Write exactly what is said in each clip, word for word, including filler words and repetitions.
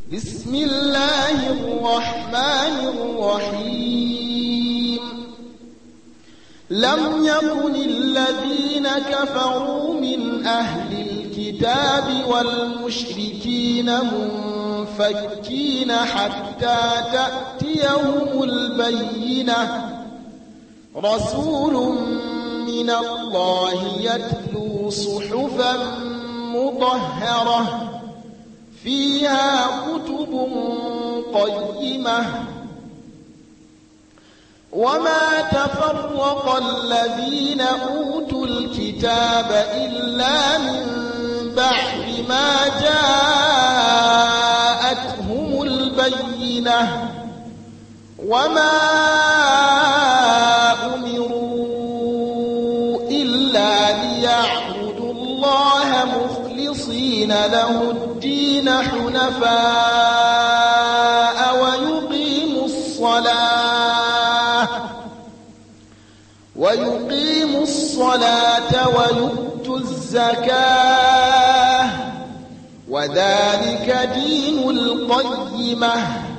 بسم الله الرحمن الرحيم لم يكن الذين كفروا من أهل الكتاب والمشركين منفكين حتى تأتيهم البينة رسول من الله يتلو صحفا مطهرة فيها كتب قيمة وما تفرق الذين أوتوا الكتاب إلا من بعد ما جاءتهم البينة وما أمروا إلا ليعبدوا الله مخلصين له الدين حنفاء ويقيموا الصلاة ويقيموا الصلاة ويؤتوا الزكاة وذلك دين القيمة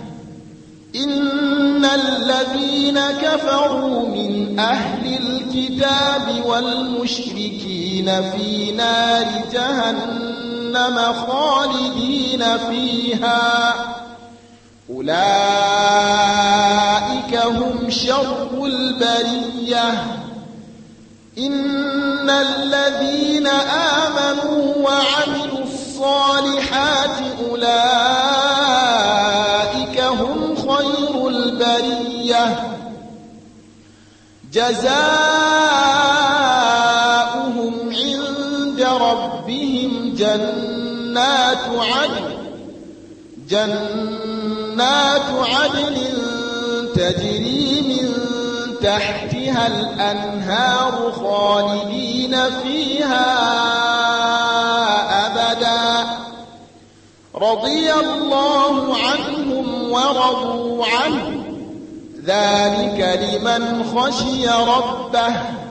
إن الذين كفروا من أهل الكتاب والمشركين في نار جهنم خالدين فيها أولئك هم شر البرية إن الذين آمنوا وعملوا الصالحات أولئك هم خير البرية جزاؤهم عند ربهم جنات عدن جنات عدن تجري من تحتها الأنهار خالدين فيها أبدا رضي الله عنهم ورضوا عنه ذلك لمن خشي ربه